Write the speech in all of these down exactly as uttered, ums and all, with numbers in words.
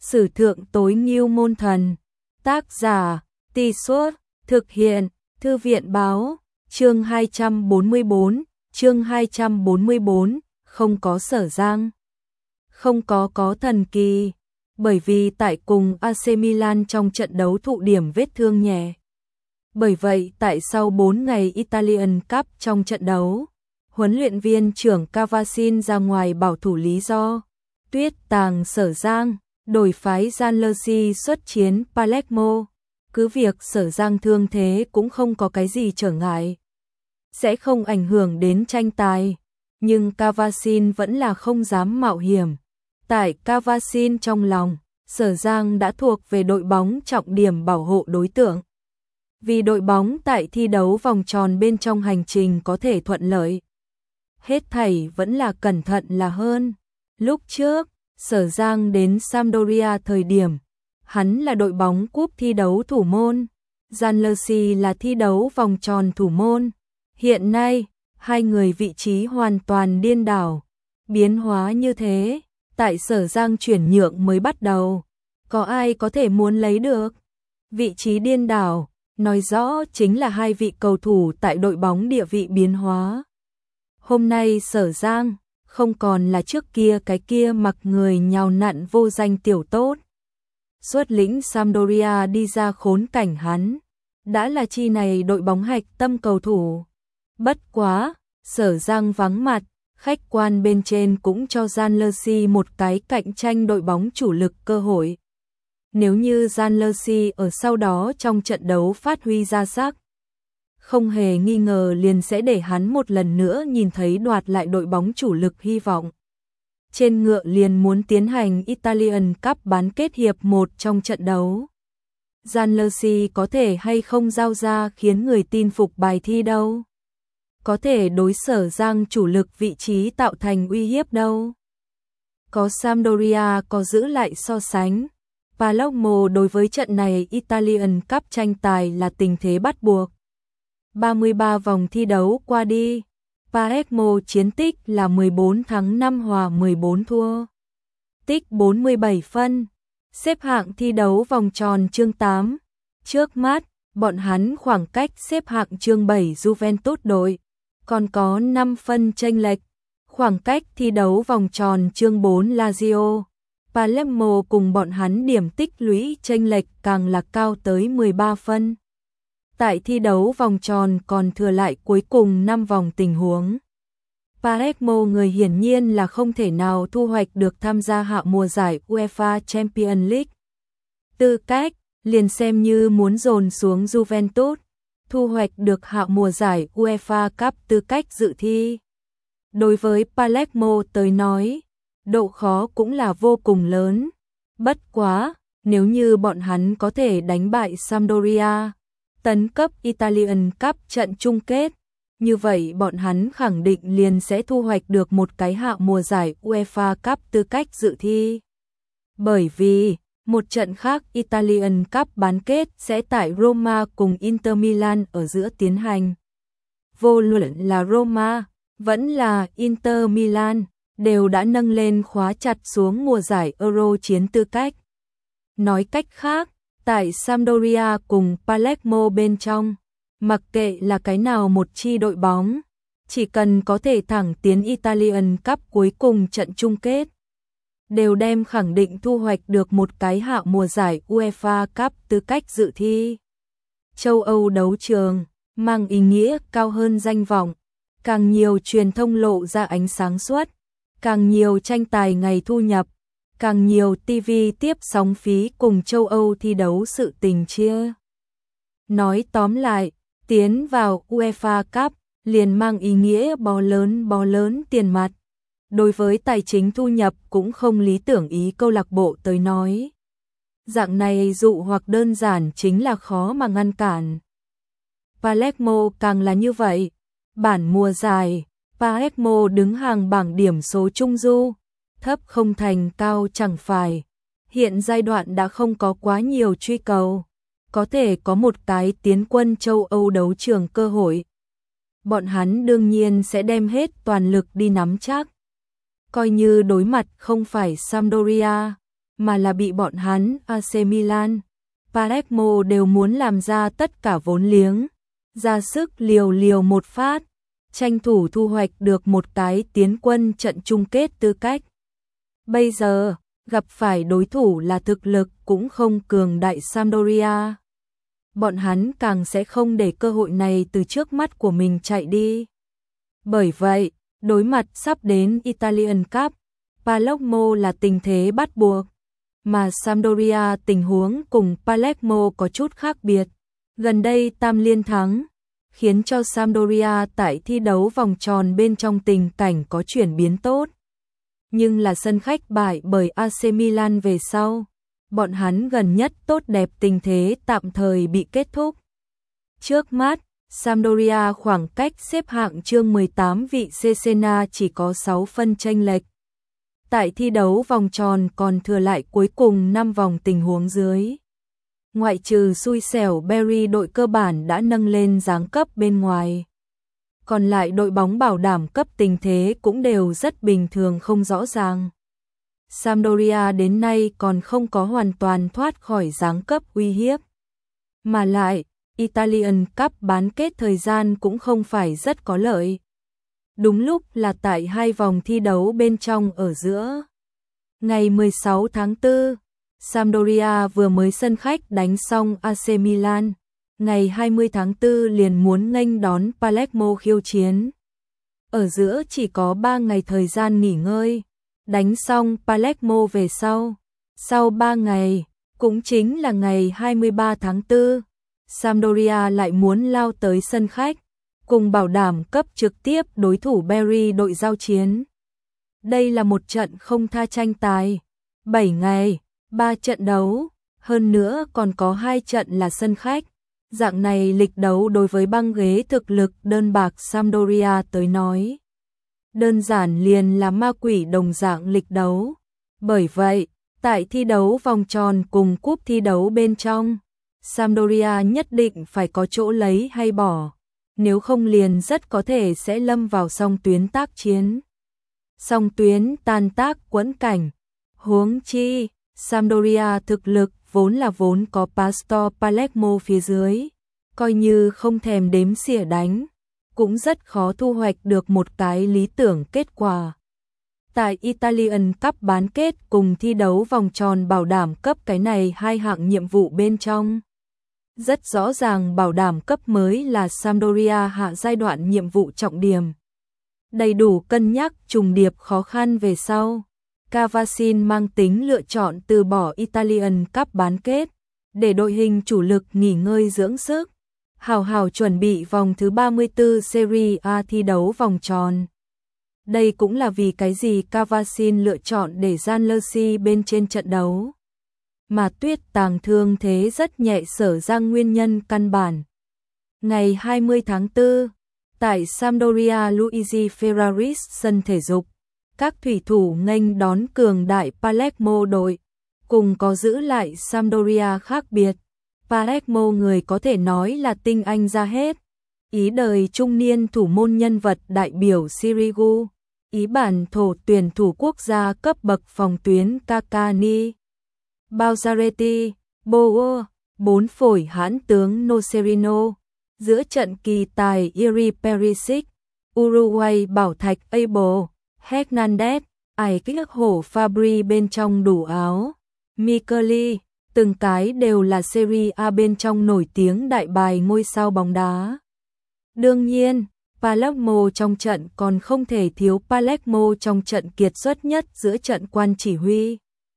Sử thượng tối ngưu môn thần. Tác giả, Tì Suốt, thực hiện, Thư viện báo, chương hai trăm bốn mươi bốn, chương hai trăm bốn mươi bốn, không có Sở Giang. Không có có thần kỳ, bởi vì tại cùng a xê Milan trong trận đấu thụ điểm vết thương nhẹ. Bởi vậy tại sau bốn ngày Italian Cup trong trận đấu, huấn luyện viên trưởng Cavasin ra ngoài bảo thủ lý do, tuyết tàng Sở Giang, đổi phái Gianluigi xuất chiến Palermo. Cứ việc Sở Giang thương thế cũng không có cái gì trở ngại, sẽ không ảnh hưởng đến tranh tài, nhưng Cavasin vẫn là không dám mạo hiểm. Tại Cavasin trong lòng, Sở Giang đã thuộc về đội bóng trọng điểm bảo hộ đối tượng. Vì đội bóng tại thi đấu vòng tròn bên trong hành trình có thể thuận lợi, hết thảy vẫn là cẩn thận là hơn. Lúc trước, Sở Giang đến Sampdoria thời điểm, hắn là đội bóng cúp thi đấu thủ môn, Gianluigi là thi đấu vòng tròn thủ môn. Hiện nay, hai người vị trí hoàn toàn điên đảo, biến hóa như thế, tại Sở Giang chuyển nhượng mới bắt đầu, có ai có thể muốn lấy được? Vị trí điên đảo, nói rõ chính là hai vị cầu thủ tại đội bóng địa vị biến hóa. Hôm nay Sở Giang không còn là trước kia cái kia mặc người nhào nặn vô danh tiểu tốt. Xuất lĩnh Sampdoria đi ra khốn cảnh hắn, đã là chi này đội bóng hạch tâm cầu thủ. Bất quá, Sở Giang vắng mặt, khách quan bên trên cũng cho Gianluigi một cái cạnh tranh đội bóng chủ lực cơ hội. Nếu như Gianluigi ở sau đó trong trận đấu phát huy ra sắc, không hề nghi ngờ liền sẽ để hắn một lần nữa nhìn thấy đoạt lại đội bóng chủ lực hy vọng. Trên ngựa liền muốn tiến hành Italian Cup bán kết hiệp một trong trận đấu. Gianluigi có thể hay không giao ra khiến người tin phục bài thi đâu. Có thể đối Sở Giang chủ lực vị trí tạo thành uy hiếp đâu. Có Sampdoria có giữ lại so sánh. Palermo đối với trận này Italian Cup tranh tài là tình thế bắt buộc. ba mươi ba vòng thi đấu qua đi, Palermo chiến tích là mười bốn thắng năm hòa mười bốn thua. Tích bốn mươi bảy phân, xếp hạng thi đấu vòng tròn chương tám. Trước mắt, bọn hắn khoảng cách xếp hạng chương bảy Juventus đội, còn có năm phân chênh lệch. Khoảng cách thi đấu vòng tròn chương bốn Lazio, Palermo cùng bọn hắn điểm tích lũy chênh lệch càng là cao tới mười ba phân. Tại thi đấu vòng tròn còn thừa lại cuối cùng năm vòng tình huống. Palermo người hiển nhiên là không thể nào thu hoạch được tham gia hạ mùa giải UEFA Champions League. Tư cách, liền xem như muốn dồn xuống Juventus, thu hoạch được hạ mùa giải UEFA Cup tư cách dự thi. Đối với Palermo tới nói, độ khó cũng là vô cùng lớn. Bất quá, nếu như bọn hắn có thể đánh bại Sampdoria, tấn cấp Italian Cup trận chung kết, như vậy bọn hắn khẳng định liền sẽ thu hoạch được một cái hạ mùa giải UEFA Cup tư cách dự thi. Bởi vì, một trận khác Italian Cup bán kết sẽ tại Roma cùng Inter Milan ở giữa tiến hành. Vô luận là Roma, vẫn là Inter Milan, đều đã nâng lên khóa chặt xuống mùa giải Euro chiến tư cách. Nói cách khác, tại Sampdoria cùng Palermo bên trong, mặc kệ là cái nào một chi đội bóng, chỉ cần có thể thẳng tiến Italian Cup cuối cùng trận chung kết, đều đem khẳng định thu hoạch được một cái hạ mùa giải UEFA Cup tư cách dự thi. Châu Âu đấu trường, mang ý nghĩa cao hơn danh vọng, càng nhiều truyền thông lộ ra ánh sáng suốt, càng nhiều tranh tài ngày thu nhập, càng nhiều ti vi tiếp sóng phí cùng châu Âu thi đấu sự tình chia. Nói tóm lại, tiến vào UEFA Cup liền mang ý nghĩa bó lớn bó lớn tiền mặt. Đối với tài chính thu nhập cũng không lý tưởng ý câu lạc bộ tới nói. Dạng này dụ hoặc đơn giản chính là khó mà ngăn cản. Palermo càng là như vậy. Bản mùa giải, Palermo đứng hàng bảng điểm số trung du, thấp không thành cao chẳng phải. Hiện giai đoạn đã không có quá nhiều truy cầu, có thể có một cái tiến quân châu Âu đấu trường cơ hội. Bọn hắn đương nhiên sẽ đem hết toàn lực đi nắm chắc. Coi như đối mặt không phải Sampdoria, mà là bị bọn hắn a xê Milan, Palermo đều muốn làm ra tất cả vốn liếng, ra sức liều liều một phát, tranh thủ thu hoạch được một cái tiến quân trận chung kết tư cách. Bây giờ, gặp phải đối thủ là thực lực cũng không cường đại Sampdoria. Bọn hắn càng sẽ không để cơ hội này từ trước mắt của mình chạy đi. Bởi vậy, đối mặt sắp đến Italian Cup, Palermo là tình thế bắt buộc, mà Sampdoria tình huống cùng Palermo có chút khác biệt. Gần đây tam liên thắng, khiến cho Sampdoria tại thi đấu vòng tròn bên trong tình cảnh có chuyển biến tốt. Nhưng là sân khách bại bởi a xê Milan về sau, bọn hắn gần nhất tốt đẹp tình thế tạm thời bị kết thúc. Trước mắt, Sampdoria khoảng cách xếp hạng chương mười tám vị Cesena chỉ có sáu phân chênh lệch. Tại thi đấu vòng tròn còn thừa lại cuối cùng năm vòng tình huống dưới. Ngoại trừ xui xẻo Berry đội cơ bản đã nâng lên giáng cấp bên ngoài. Còn lại đội bóng bảo đảm cấp tình thế cũng đều rất bình thường không rõ ràng. Sampdoria đến nay còn không có hoàn toàn thoát khỏi giáng cấp uy hiếp. Mà lại, Italian Cup bán kết thời gian cũng không phải rất có lợi. Đúng lúc là tại hai vòng thi đấu bên trong ở giữa. Ngày mười sáu tháng tư, Sampdoria vừa mới sân khách đánh xong a xê Milan. Ngày hai mươi tháng tư liền muốn nghênh đón Palermo khiêu chiến. Ở giữa chỉ có ba ngày thời gian nghỉ ngơi, đánh xong Palermo về sau. Sau ba ngày, cũng chính là ngày hai mươi ba tháng tư, Sampdoria lại muốn lao tới sân khách, cùng bảo đảm cấp trực tiếp đối thủ Berry đội giao chiến. Đây là một trận không tha tranh tài, bảy ngày, ba trận đấu, hơn nữa còn có hai trận là sân khách. Dạng này lịch đấu đối với băng ghế thực lực đơn bạc Sampdoria tới nói, đơn giản liền là ma quỷ đồng dạng lịch đấu. Bởi vậy, tại thi đấu vòng tròn cùng cúp thi đấu bên trong, Sampdoria nhất định phải có chỗ lấy hay bỏ, nếu không liền rất có thể sẽ lâm vào song tuyến tác chiến. Song tuyến tan tác quẫn cảnh, huống chi, Sampdoria thực lực vốn là vốn có Pastor Palermo phía dưới, coi như không thèm đếm xỉa đánh, cũng rất khó thu hoạch được một cái lý tưởng kết quả. Tại Italian Cup bán kết cùng thi đấu vòng tròn bảo đảm cấp cái này hai hạng nhiệm vụ bên trong. Rất rõ ràng bảo đảm cấp mới là Sampdoria hạ giai đoạn nhiệm vụ trọng điểm. Đầy đủ cân nhắc trùng điệp khó khăn về sau. Cavasin mang tính lựa chọn từ bỏ Italian Cup bán kết, để đội hình chủ lực nghỉ ngơi dưỡng sức, hào hào chuẩn bị vòng thứ ba mươi tư Serie A thi đấu vòng tròn. Đây cũng là vì cái gì Cavasin lựa chọn để Gianluigi bên trên trận đấu. Mà Tuyết Tàng thương thế rất nhẹ sở ra nguyên nhân căn bản. Ngày hai mươi tháng tư, tại Sampdoria Luigi Ferraris sân thể dục, các thủy thủ nghênh đón cường đại Palermo đội, cùng có giữ lại Sampdoria khác biệt. Palermo người có thể nói là tinh anh ra hết. Ý đời trung niên thủ môn nhân vật đại biểu Sirigu, ý bản thổ tuyển thủ quốc gia cấp bậc phòng tuyến Cacani, Balzaretti, Boer, bốn phổi hãn tướng Nocerino, giữa trận kỳ tài Iri Perisic, Uruguay bảo thạch Abel, Hernandez, ải kích hổ Fabri bên trong đủ áo, Micheli, từng cái đều là Serie A bên trong nổi tiếng đại bài ngôi sao bóng đá. Đương nhiên, Palermo trong trận còn không thể thiếu Palermo trong trận kiệt xuất nhất giữa trận quan chỉ huy.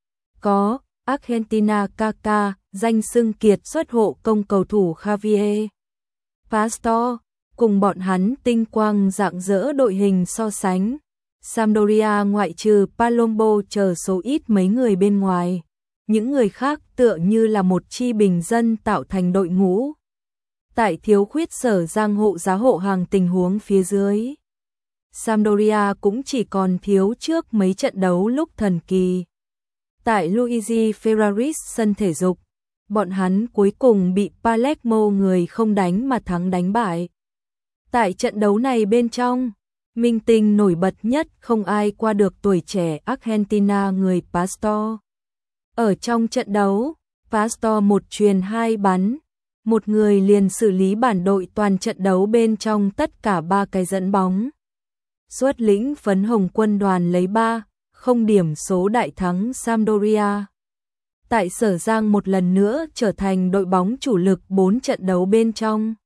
Có Argentina Kaká, danh xưng kiệt xuất hộ công cầu thủ Javier Pastor, cùng bọn hắn tinh quang rạng rỡ đội hình so sánh. Sampdoria ngoại trừ Palombo chờ số ít mấy người bên ngoài, những người khác tựa như là một chi bình dân tạo thành đội ngũ. Tại thiếu khuyết sở giang hộ giá hộ hàng tình huống phía dưới, Sampdoria cũng chỉ còn thiếu trước mấy trận đấu lúc thần kỳ. Tại Luigi Ferraris sân thể dục, bọn hắn cuối cùng bị Palermo người không đánh mà thắng đánh bại. Tại trận đấu này bên trong, minh tinh nổi bật nhất không ai qua được tuổi trẻ Argentina người Pastor. Ở trong trận đấu, Pastor một chuyền hai bắn, một người liền xử lý bản đội toàn trận đấu bên trong tất cả ba cái dẫn bóng. Xuất lĩnh phấn hồng quân đoàn lấy ba không điểm số đại thắng Sampdoria. Tại Sở Giang một lần nữa trở thành đội bóng chủ lực bốn trận đấu bên trong.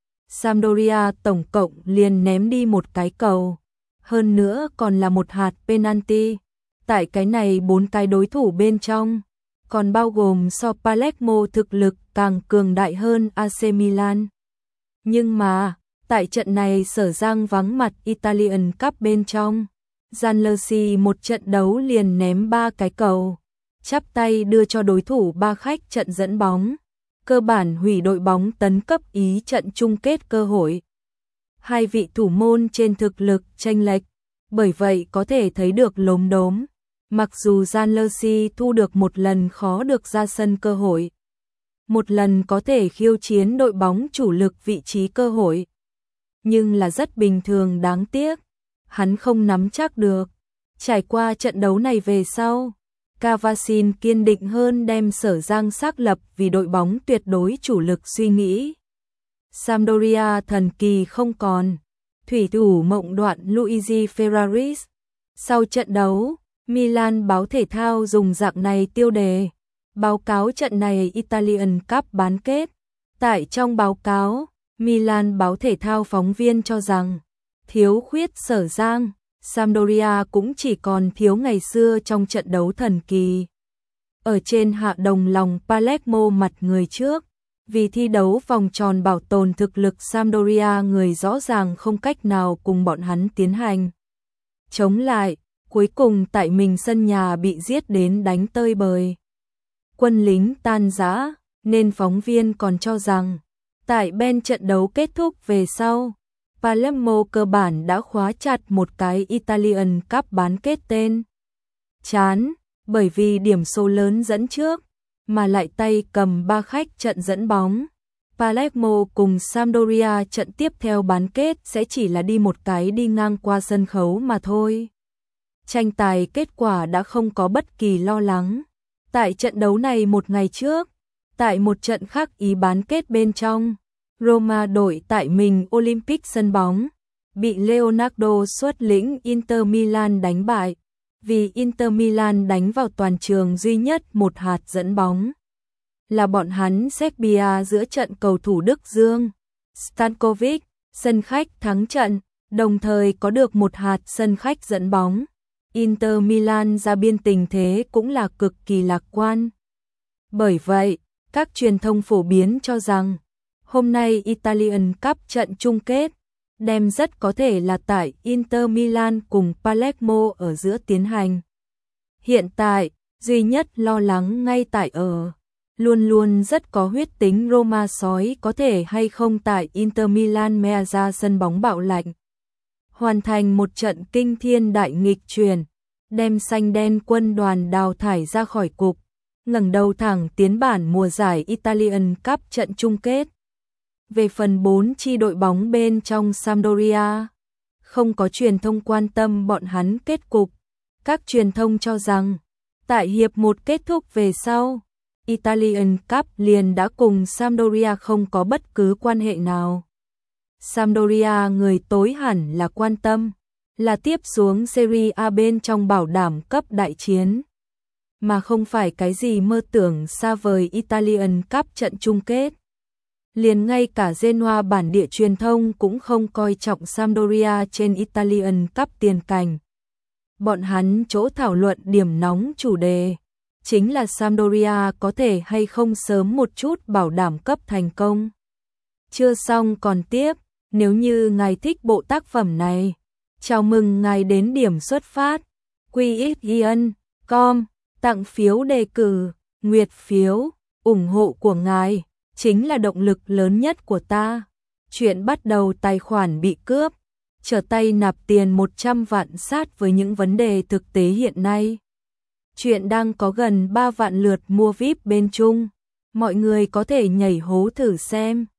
Sampdoria tổng cộng liền ném đi một cái cầu, hơn nữa còn là một hạt penalty. Tại cái này bốn cái đối thủ bên trong, còn bao gồm so Palermo thực lực càng cường đại hơn a xê Milan. Nhưng mà, tại trận này Sở Giang vắng mặt Italian Cup bên trong, Gianluigi một trận đấu liền ném ba cái cầu, chắp tay đưa cho đối thủ ba khách trận dẫn bóng, cơ bản hủy đội bóng tấn cấp Ý trận chung kết cơ hội. Hai vị thủ môn trên thực lực chênh lệch, bởi vậy có thể thấy được lốm đốm. Mặc dù Gianluigi thu được một lần khó được ra sân cơ hội, một lần có thể khiêu chiến đội bóng chủ lực vị trí cơ hội, nhưng là rất bình thường đáng tiếc, hắn không nắm chắc được. Trải qua trận đấu này về sau, Cavasin kiên định hơn đem Sở Giang xác lập vì đội bóng tuyệt đối chủ lực suy nghĩ. Sampdoria thần kỳ không còn, thủy thủ mộng đoạn Luigi Ferraris. Sau trận đấu, Milan báo thể thao dùng dạng này tiêu đề báo cáo trận này Italian Cup bán kết. Tại trong báo cáo, Milan báo thể thao phóng viên cho rằng thiếu khuyết Sở Giang, Sampdoria cũng chỉ còn thiếu ngày xưa trong trận đấu thần kỳ. Ở trên hạ đồng lòng Palermo mặt người trước, vì thi đấu vòng tròn bảo tồn thực lực Sampdoria người rõ ràng không cách nào cùng bọn hắn tiến hành chống lại, cuối cùng tại mình sân nhà bị giết đến đánh tơi bời. Quân lính tan rã, nên phóng viên còn cho rằng, tại bên trận đấu kết thúc về sau, Palermo cơ bản đã khóa chặt một cái Italian Cup bán kết tên chán, bởi vì điểm số lớn dẫn trước, mà lại tay cầm ba khách trận dẫn bóng. Palermo cùng Sampdoria trận tiếp theo bán kết sẽ chỉ là đi một cái đi ngang qua sân khấu mà thôi. Tranh tài kết quả đã không có bất kỳ lo lắng. Tại trận đấu này một ngày trước, tại một trận khác Ý bán kết bên trong, Roma đội tại mình Olympic sân bóng, bị Leonardo xuất lĩnh Inter Milan đánh bại, vì Inter Milan đánh vào toàn trường duy nhất một hạt dẫn bóng. Là bọn hắn Serbia giữa trận cầu thủ Đức Dương, Stankovic, sân khách thắng trận, đồng thời có được một hạt sân khách dẫn bóng. Inter Milan ra biên tình thế cũng là cực kỳ lạc quan. Bởi vậy, các truyền thông phổ biến cho rằng, hôm nay Italian Cup trận chung kết, đem rất có thể là tại Inter Milan cùng Palermo ở giữa tiến hành. Hiện tại, duy nhất lo lắng ngay tại ở, luôn luôn rất có huyết tính Roma sói có thể hay không tại Inter Milan Meazza sân bóng bạo lạnh. Hoàn thành một trận kinh thiên đại nghịch chuyển, đem xanh đen quân đoàn đào thải ra khỏi cục, ngẩng đầu thẳng tiến bản mùa giải Italian Cup trận chung kết. Về phần bốn chi đội bóng bên trong Sampdoria, không có truyền thông quan tâm bọn hắn kết cục. Các truyền thông cho rằng, tại hiệp một kết thúc về sau, Italian Cup liền đã cùng Sampdoria không có bất cứ quan hệ nào. Sampdoria người tối hẳn là quan tâm, là tiếp xuống Serie A bên trong bảo đảm cấp đại chiến, mà không phải cái gì mơ tưởng xa vời Italian Cup trận chung kết. Liền ngay cả Genoa bản địa truyền thông cũng không coi trọng Sampdoria trên Italian Cup tiền cảnh. Bọn hắn chỗ thảo luận điểm nóng chủ đề, chính là Sampdoria có thể hay không sớm một chút bảo đảm cấp thành công. Chưa xong còn tiếp, nếu như ngài thích bộ tác phẩm này, chào mừng ngài đến điểm xuất phát, quy x ian chấm com, tặng phiếu đề cử, nguyệt phiếu, ủng hộ của ngài chính là động lực lớn nhất của ta. Chuyện bắt đầu tài khoản bị cướp, trở tay nạp tiền một trăm vạn sát với những vấn đề thực tế hiện nay. Chuyện đang có gần ba vạn lượt mua vi ai pi bên Trung, mọi người có thể nhảy hố thử xem.